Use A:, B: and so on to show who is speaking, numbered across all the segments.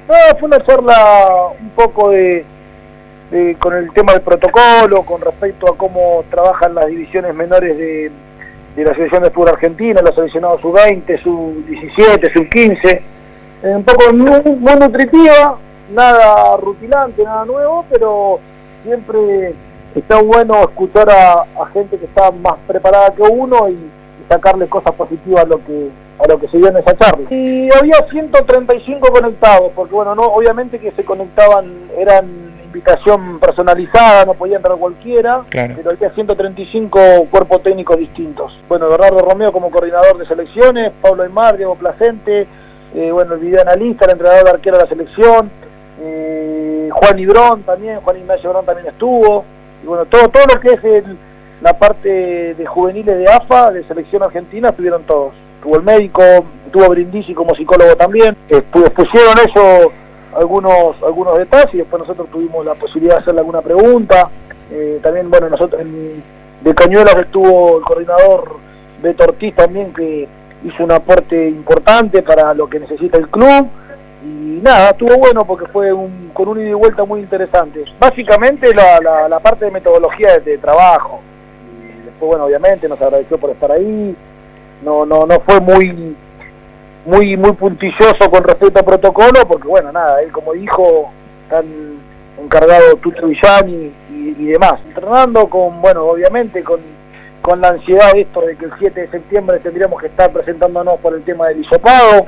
A: No, fue una charla un poco con el tema del protocolo, con respecto a cómo trabajan las divisiones menores de la selección de fútbol argentina, los seleccionados sub-20, sub-17, sub-15, un poco muy nutritiva, nada rutilante, nada nuevo, pero siempre está bueno escuchar a gente que está más preparada que uno y sacarle cosas positivas a lo que se dio en esa charla. Y había 135 conectados, porque bueno, no, obviamente que se conectaban, eran invitación personalizada, no podía entrar cualquiera, claro. Pero había 135 cuerpos técnicos distintos. Bueno, Bernardo Romeo como coordinador de selecciones, Pablo Aymar, Diego Placente, bueno, el videoanalista, el entrenador de arquero de la selección, Juan Ibrón también, Juan Ignacio Brón también estuvo, y bueno, todo lo que es la parte de juveniles de AFA, de selección argentina, estuvieron todos. Estuvo el médico, estuvo Brindisi como psicólogo también, pusieron ellos algunos detalles y después nosotros tuvimos la posibilidad de hacerle alguna pregunta. También, bueno, nosotros de Cañuelas estuvo el coordinador Beto Ortiz también, que hizo un aporte importante para lo que necesita el club. Y nada, estuvo bueno porque fue con un ida y vuelta muy interesante. Básicamente la parte de metodología de trabajo. Y después, bueno, obviamente nos agradeció por estar ahí. No fue muy puntilloso con respecto al protocolo, porque bueno, nada, él como dijo, están encargado Tucho Villani y demás. Entrenando bueno, obviamente con la ansiedad de esto de que el 7 de septiembre tendríamos que estar presentándonos por el tema del hisopado.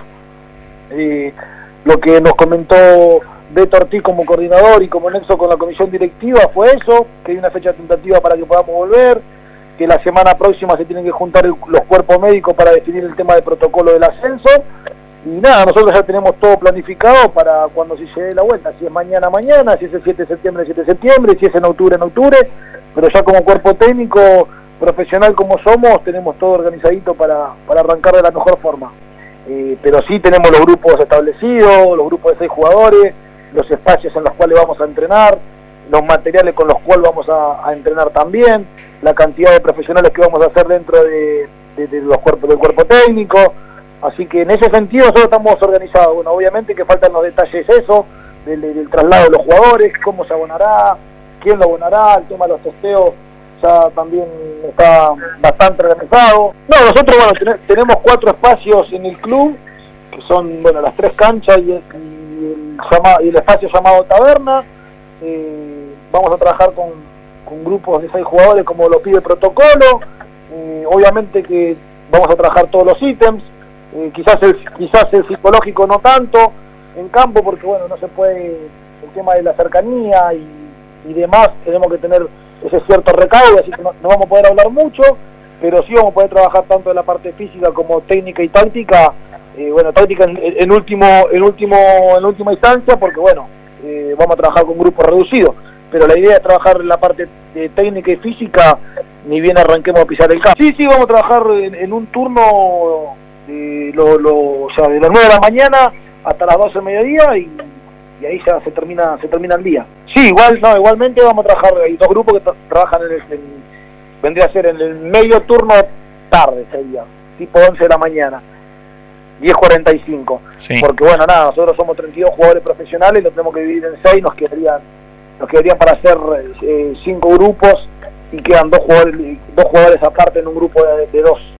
A: Lo que nos comentó Beto Ortiz como coordinador y como nexo con la comisión directiva fue eso, que hay una fecha tentativa para que podamos volver, que la semana próxima se tienen que juntar los cuerpos médicos para definir el tema del protocolo del ascenso, y nada, nosotros ya tenemos todo planificado para cuando se dé la vuelta, si es mañana, si es el 7 de septiembre, si es en octubre, pero ya como cuerpo técnico, profesional como somos, tenemos todo organizadito para arrancar de la mejor forma. Pero sí tenemos los grupos establecidos, los grupos de 6 jugadores, los espacios en los cuales vamos a entrenar, los materiales con los cuales vamos a entrenar también, la cantidad de profesionales que vamos a hacer dentro de los cuerpos del cuerpo técnico. Así que en ese sentido nosotros estamos organizados. Bueno, obviamente que faltan los detalles del traslado de los jugadores, cómo se abonará, quién lo abonará, el tema de los testeos ya también está bastante organizado. No, nosotros bueno, tenemos 4 espacios en el club, que son bueno las 3 canchas y el espacio llamado taberna. Vamos a trabajar con grupos de 6 jugadores como lo pide el protocolo. Obviamente que vamos a trabajar todos los ítems, quizás el psicológico no tanto en campo, porque bueno, no se puede, el tema de la cercanía y demás, tenemos que tener ese cierto recaudo, así que no vamos a poder hablar mucho, pero sí vamos a poder trabajar tanto en la parte física como técnica y táctica. Bueno, táctica en última instancia, porque bueno, vamos a trabajar con grupos reducidos, pero la idea es trabajar en la parte de técnica y física, ni bien arranquemos a pisar el campo. Sí, vamos a trabajar en un turno o sea, de las 9 de la mañana hasta las 12 del mediodía y ahí ya se termina el día. Sí, igualmente vamos a trabajar, hay 2 grupos que trabajan vendría a ser en el medio turno tarde, sería, tipo 11 de la mañana, 10:45, sí. Porque bueno, nada, nosotros somos 32 jugadores profesionales, lo tenemos que dividir en 6, nos quedarían para hacer 5 grupos y quedan 2 jugadores aparte en un grupo de 2.